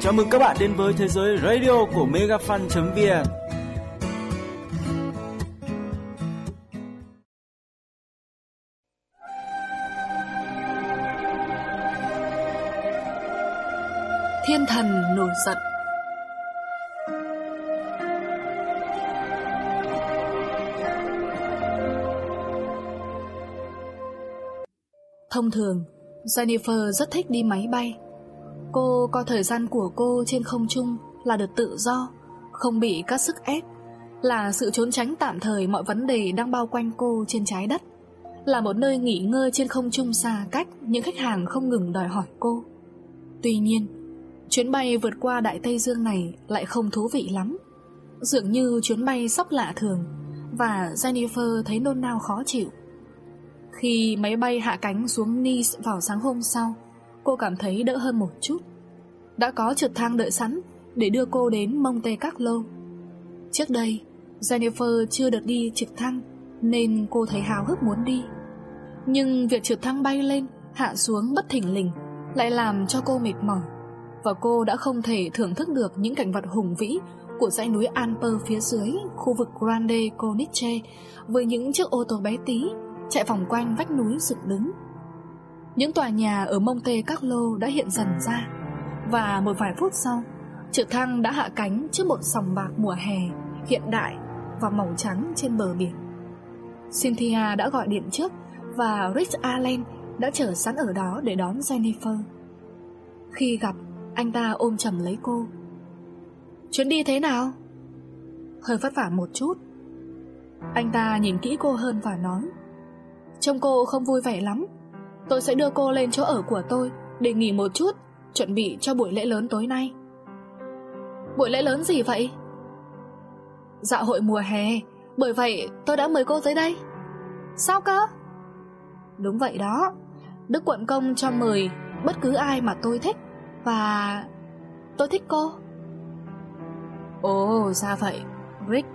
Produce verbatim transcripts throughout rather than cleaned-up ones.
Chào mừng các bạn đến với thế giới radio của megafan chấm vn. Thiên thần nổi giận. Thông thường, Jennifer rất thích đi máy bay. Cô coi thời gian của cô trên không trung là được tự do, không bị các sức ép, là sự trốn tránh tạm thời mọi vấn đề đang bao quanh cô trên trái đất, là một nơi nghỉ ngơi trên không trung xa cách những khách hàng không ngừng đòi hỏi cô. Tuy nhiên, chuyến bay vượt qua Đại Tây Dương này lại không thú vị lắm. Dường như chuyến bay sóc lạ thường, và Jennifer thấy nôn nao khó chịu. Khi máy bay hạ cánh xuống Nice vào sáng hôm sau, cô cảm thấy đỡ hơn một chút. Đã có trực thăng đợi sẵn để đưa cô đến Monte Carlo. Trước đây, Jennifer chưa được đi trực thăng nên cô thấy háo hức muốn đi. Nhưng việc trực thăng bay lên, hạ xuống bất thình lình lại làm cho cô mệt mỏi, và cô đã không thể thưởng thức được những cảnh vật hùng vĩ của dãy núi Alper phía dưới khu vực Grande Corniche với những chiếc ô tô bé tí chạy vòng quanh vách núi dựng đứng. Những tòa nhà ở Monte Carlo đã hiện dần ra, và một vài phút sau, trực thăng đã hạ cánh trước một sòng bạc mùa hè hiện đại và màu trắng trên bờ biển. Cynthia đã gọi điện trước, và Rick Allen đã chờ sẵn ở đó để đón Jennifer. Khi gặp, anh ta ôm chầm lấy cô. Chuyến đi thế nào? Hơi vất vả một chút. Anh ta nhìn kỹ cô hơn và nói, trông cô không vui vẻ lắm. Tôi sẽ đưa cô lên chỗ ở của tôi để nghỉ một chút, chuẩn bị cho buổi lễ lớn tối nay. Buổi lễ lớn gì vậy? Dạ hội mùa hè, bởi vậy tôi đã mời cô tới đây. Sao cơ? Đúng vậy đó, Đức Quận Công cho mời bất cứ ai mà tôi thích, và tôi thích cô. Ồ, ra vậy, Rick.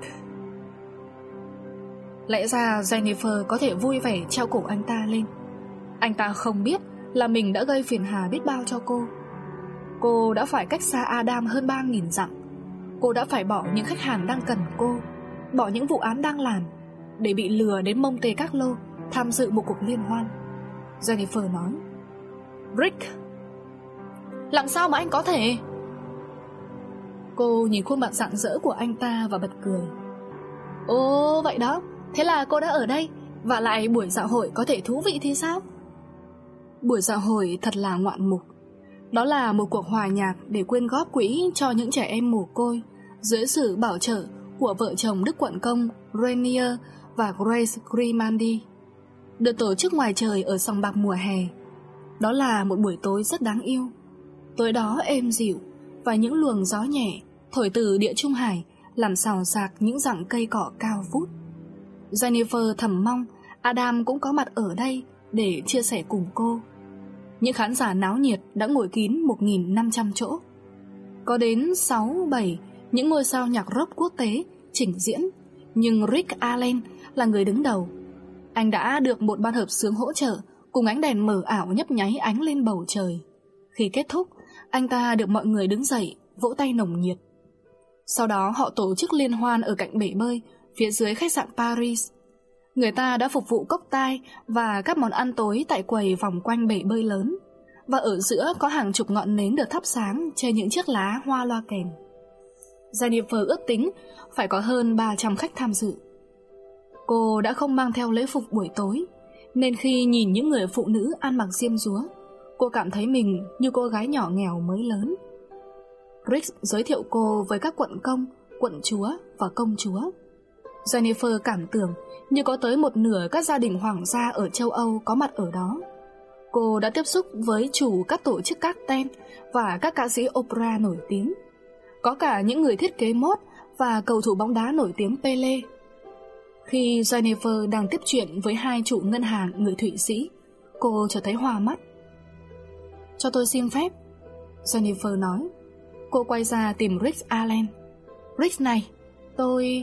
Lẽ ra Jennifer có thể vui vẻ treo cổ anh ta lên. Anh ta không biết là mình đã gây phiền hà biết bao cho cô. Cô đã phải cách xa Adam hơn ba nghìn dặm. Cô đã phải bỏ những khách hàng đang cần cô, bỏ những vụ án đang làm, để bị lừa đến Monte Carlo tham dự một cuộc liên hoan. Jennifer nói, Rick, làm sao mà anh có thể? Cô nhìn khuôn mặt rạng rỡ của anh ta và bật cười. Ồ, vậy đó, thế là cô đã ở đây, và lại buổi dạ hội có thể thú vị thì sao? Buổi dạ hội thật là ngoạn mục. Đó là một cuộc hòa nhạc để quyên góp quỹ cho những trẻ em mồ côi dưới sự bảo trợ của vợ chồng Đức Quận Công Rainier và Grace Grimandi, được tổ chức ngoài trời ở sòng bạc mùa hè. Đó là một buổi tối rất đáng yêu. Tối đó êm dịu, và những luồng gió nhẹ thổi từ địa Trung Hải làm xào xạc những rặng cây cọ cao vút. Jennifer thầm mong Adam cũng có mặt ở đây để chia sẻ cùng cô. Những khán giả náo nhiệt đã ngồi kín một nghìn năm trăm chỗ. Có đến sáu bảy những ngôi sao nhạc rock quốc tế trình diễn, nhưng Rick Allen là người đứng đầu. Anh đã được một ban hợp xướng hỗ trợ cùng ánh đèn mờ ảo nhấp nháy ánh lên bầu trời. Khi kết thúc, anh ta được mọi người đứng dậy vỗ tay nồng nhiệt. Sau đó họ tổ chức liên hoan ở cạnh bể bơi phía dưới khách sạn Paris. Người ta đã phục vụ cốc tai và các món ăn tối tại quầy vòng quanh bể bơi lớn, và ở giữa có hàng chục ngọn nến được thắp sáng trên những chiếc lá hoa loa kèn. Jennifer ước tính phải có hơn ba trăm khách tham dự. Cô đã không mang theo lễ phục buổi tối, nên khi nhìn những người phụ nữ ăn mặc diêm dúa, cô cảm thấy mình như cô gái nhỏ nghèo mới lớn. Rick giới thiệu cô với các quận công, quận chúa và công chúa. Jennifer cảm tưởng như có tới một nửa các gia đình hoàng gia ở châu Âu có mặt ở đó. Cô đã tiếp xúc với chủ các tổ chức cocktail và các ca sĩ opera nổi tiếng. Có cả những người thiết kế mốt và cầu thủ bóng đá nổi tiếng Pele. Khi Jennifer đang tiếp chuyện với hai chủ ngân hàng người Thụy Sĩ, cô chợt thấy hoa mắt. Cho tôi xin phép, Jennifer nói. Cô quay ra tìm Rick Allen. Rick này, tôi...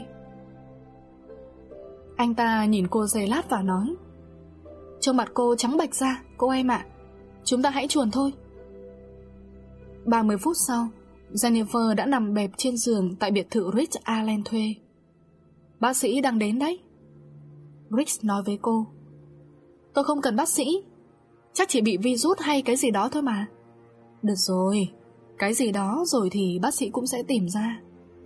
Anh ta nhìn cô giây lát và nói, trông mặt cô trắng bệch ra, cô em ạ. Chúng ta hãy chuồn thôi. Ba mươi phút sau, Jennifer đã nằm bẹp trên giường tại biệt thự Rich Allen thuê. Bác sĩ đang đến đấy, Rich nói với cô. Tôi không cần bác sĩ, chắc chỉ bị virus hay cái gì đó thôi mà. Được rồi, cái gì đó rồi thì bác sĩ cũng sẽ tìm ra.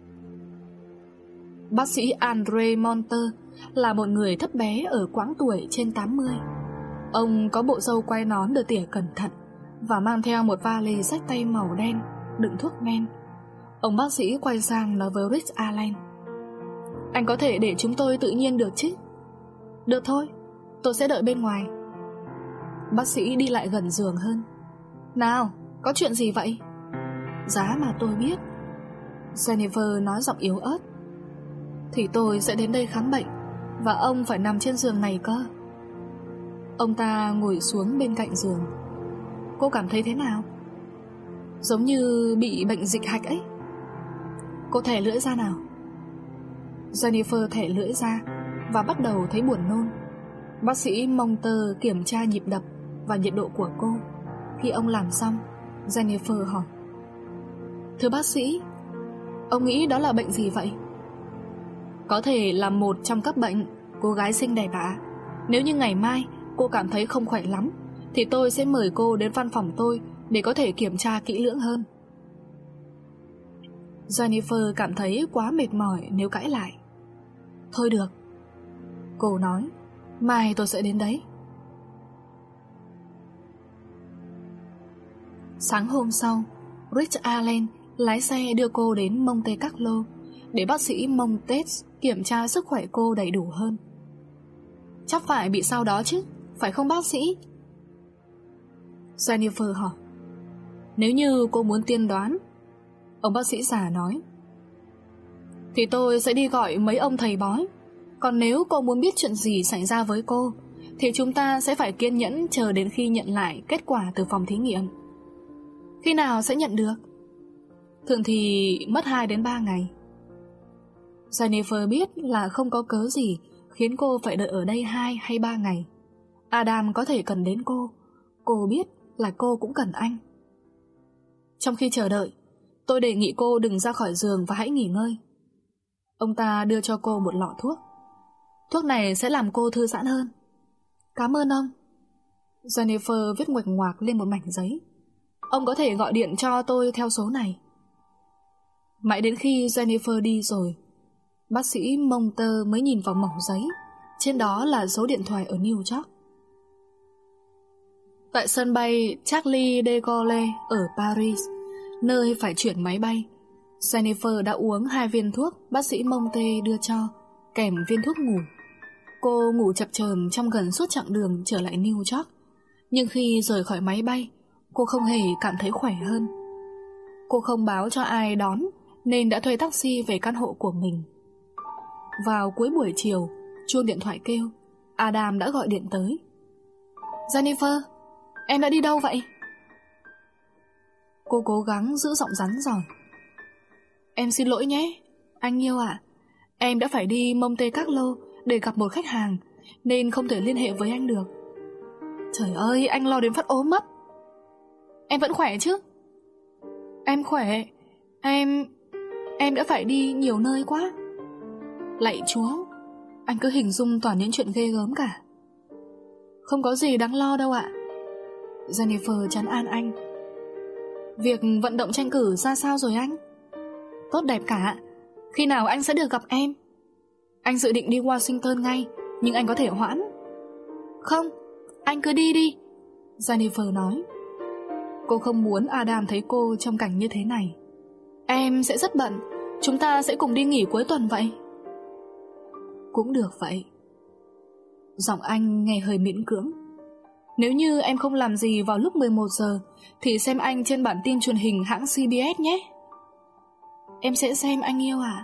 Bác sĩ Andre Monter là một người thấp bé ở quãng tuổi trên tám mươi. Ông có bộ râu quai nón được tỉa cẩn thận và mang theo một vali xách tay màu đen đựng thuốc men. Ông bác sĩ quay sang nói với Rich Allen. Anh có thể để chúng tôi tự nhiên được chứ? Được thôi, tôi sẽ đợi bên ngoài. Bác sĩ đi lại gần giường hơn. Nào, có chuyện gì vậy? Giá mà tôi biết, Jennifer nói giọng yếu ớt, thì tôi sẽ đến đây khám bệnh, và ông phải nằm trên giường này cơ. Ông ta ngồi xuống bên cạnh giường. Cô cảm thấy thế nào? Giống như bị bệnh dịch hạch ấy. Cô thẻ lưỡi ra nào. Jennifer thẻ lưỡi ra và bắt đầu thấy buồn nôn. Bác sĩ Monter kiểm tra nhịp đập và nhiệt độ của cô. Khi ông làm xong, Jennifer hỏi. Thưa bác sĩ, ông nghĩ đó là bệnh gì vậy? Có thể là một trong các bệnh, cô gái xinh đẹp ạ. Nếu như ngày mai cô cảm thấy không khỏe lắm thì tôi sẽ mời cô đến văn phòng tôi để có thể kiểm tra kỹ lưỡng hơn. Jennifer cảm thấy quá mệt mỏi nếu cãi lại. Thôi được, cô nói, mai tôi sẽ đến đấy. Sáng hôm sau, Rich Allen lái xe đưa cô đến Monte Carlo để bác sĩ Montes kiểm tra sức khỏe cô đầy đủ hơn. Chắc phải bị sao đó chứ, phải không bác sĩ? Jennifer hỏi. Nếu như cô muốn tiên đoán, ông bác sĩ già nói, thì tôi sẽ đi gọi mấy ông thầy bói. Còn nếu cô muốn biết chuyện gì xảy ra với cô thì chúng ta sẽ phải kiên nhẫn chờ đến khi nhận lại kết quả từ phòng thí nghiệm. Khi nào sẽ nhận được? Thường thì mất hai đến ba ngày. Jennifer biết là không có cớ gì khiến cô phải đợi ở đây hai hay ba ngày. Adam có thể cần đến cô. Cô biết là cô cũng cần anh. Trong khi chờ đợi, tôi đề nghị cô đừng ra khỏi giường và hãy nghỉ ngơi. Ông ta đưa cho cô một lọ thuốc. Thuốc này sẽ làm cô thư giãn hơn. Cảm ơn ông. Jennifer viết nguệch ngoạc lên một mảnh giấy. Ông có thể gọi điện cho tôi theo số này. Mãi đến khi Jennifer đi rồi, bác sĩ Monter mới nhìn vào mẩu giấy. Trên đó là số điện thoại ở New York. Tại sân bay Charles de Gaulle ở Paris, nơi phải chuyển máy bay, Jennifer đã uống hai viên thuốc bác sĩ Monte đưa cho, kèm viên thuốc ngủ. Cô ngủ chập chờn trong gần suốt chặng đường trở lại New York. Nhưng khi rời khỏi máy bay, cô không hề cảm thấy khỏe hơn. Cô không báo cho ai đón nên đã thuê taxi về căn hộ của mình. Vào cuối buổi chiều, chuông điện thoại kêu. Adam đã gọi điện tới. Jennifer, em đã đi đâu vậy? Cô cố gắng giữ giọng rắn rỏi. Em xin lỗi nhé, anh yêu ạ. Em đã phải đi Monte Carlo để gặp một khách hàng nên không thể liên hệ với anh được. Trời ơi, anh lo đến phát ốm mất. Em vẫn khỏe chứ? Em khỏe. Em... Em đã phải đi nhiều nơi quá. Lạy Chúa, anh cứ hình dung toàn những chuyện ghê gớm cả. Không có gì đáng lo đâu ạ. Jennifer trấn an anh. Việc vận động tranh cử ra sao rồi anh? Tốt đẹp cả. Khi nào anh sẽ được gặp em? Anh dự định đi Washington ngay, nhưng anh có thể hoãn. Không, anh cứ đi đi, Jennifer nói. Cô không muốn Adam thấy cô trong cảnh như thế này. Em sẽ rất bận, chúng ta sẽ cùng đi nghỉ cuối tuần vậy. Cũng được vậy. Giọng anh nghe hơi miễn cưỡng. Nếu như em không làm gì vào lúc mười một giờ thì xem anh trên bản tin truyền hình hãng xê bê ét nhé. Em sẽ xem anh yêu à.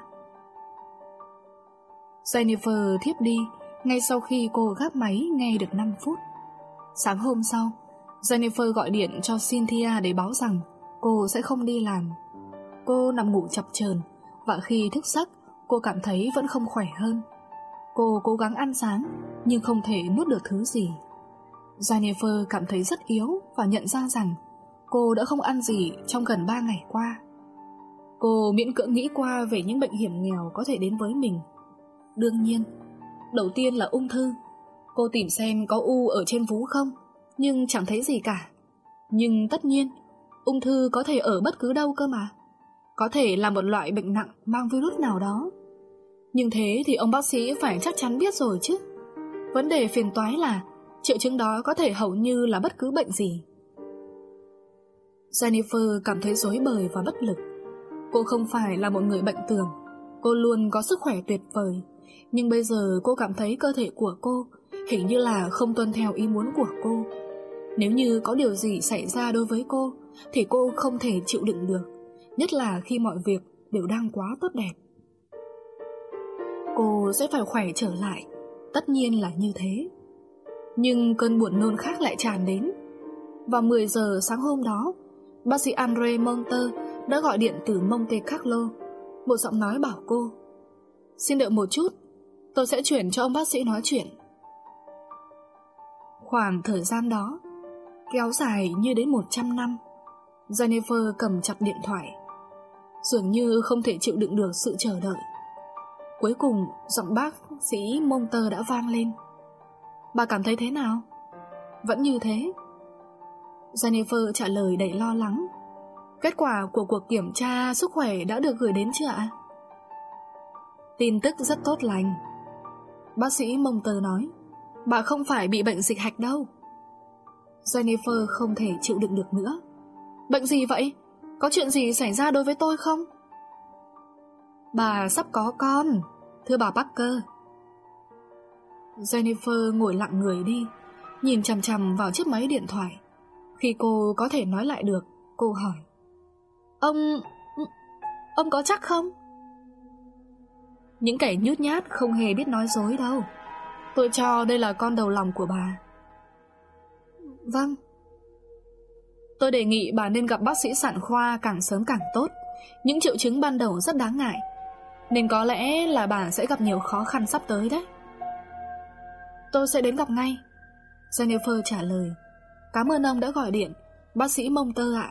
Jennifer thiếp đi ngay sau khi cô gác máy nghe được năm phút. Sáng hôm sau, Jennifer gọi điện cho Cynthia để báo rằng cô sẽ không đi làm. Cô nằm ngủ chập chờn và khi thức giấc, cô cảm thấy vẫn không khỏe hơn. Cô cố gắng ăn sáng nhưng không thể nuốt được thứ gì. Jennifer cảm thấy rất yếu và nhận ra rằng cô đã không ăn gì trong gần ba ngày qua. Cô miễn cưỡng nghĩ qua về những bệnh hiểm nghèo có thể đến với mình. Đương nhiên, đầu tiên là ung thư. Cô tìm xem có u ở trên vú không, nhưng chẳng thấy gì cả. Nhưng tất nhiên, ung thư có thể ở bất cứ đâu cơ mà. Có thể là một loại bệnh nặng mang virus nào đó. Nhưng thế thì ông bác sĩ phải chắc chắn biết rồi chứ. Vấn đề phiền toái là triệu chứng đó có thể hầu như là bất cứ bệnh gì. Jennifer cảm thấy rối bời và bất lực. Cô không phải là một người bệnh tường. Cô luôn có sức khỏe tuyệt vời. Nhưng bây giờ cô cảm thấy cơ thể của cô hình như là không tuân theo ý muốn của cô. Nếu như có điều gì xảy ra đối với cô thì cô không thể chịu đựng được, nhất là khi mọi việc đều đang quá tốt đẹp. Cô sẽ phải khỏe trở lại, tất nhiên là như thế. Nhưng cơn buồn nôn khác lại tràn đến. Vào mười giờ sáng hôm đó, bác sĩ Andre Monter đã gọi điện từ Monte Carlo. Một giọng nói bảo cô: "Xin đợi một chút, tôi sẽ chuyển cho ông bác sĩ nói chuyện." Khoảng thời gian đó kéo dài như đến một trăm năm. Jennifer cầm chặt điện thoại, dường như không thể chịu đựng được sự chờ đợi. Cuối cùng giọng bác sĩ Monter đã vang lên: "Bà cảm thấy thế nào?" "Vẫn như thế." Jennifer trả lời đầy lo lắng. "Kết quả của cuộc kiểm tra sức khỏe đã được gửi đến chưa ạ?" "Tin tức rất tốt lành," bác sĩ Monter nói. "Bà không phải bị bệnh dịch hạch đâu." Jennifer không thể chịu đựng được nữa. "Bệnh gì vậy? Có chuyện gì xảy ra đối với tôi không?" "Bà sắp có con, thưa bà Parker." Jennifer ngồi lặng người đi, nhìn chằm chằm vào chiếc máy điện thoại. Khi cô có thể nói lại được, cô hỏi: Ông... ông có chắc không?" "Những kẻ nhút nhát không hề biết nói dối đâu. Tôi cho đây là con đầu lòng của bà." "Vâng." "Tôi đề nghị bà nên gặp bác sĩ sản khoa càng sớm càng tốt. Những triệu chứng ban đầu rất đáng ngại, nên có lẽ là bà sẽ gặp nhiều khó khăn sắp tới đấy." "Tôi sẽ đến gặp ngay," Jennifer trả lời. "Cảm ơn ông đã gọi điện, bác sĩ Monter ạ."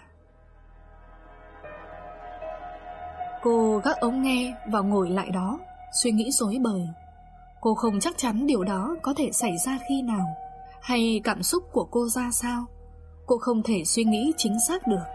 Cô gác ống nghe và ngồi lại đó, suy nghĩ rối bời. Cô không chắc chắn điều đó có thể xảy ra khi nào, hay cảm xúc của cô ra sao. Cô không thể suy nghĩ chính xác được.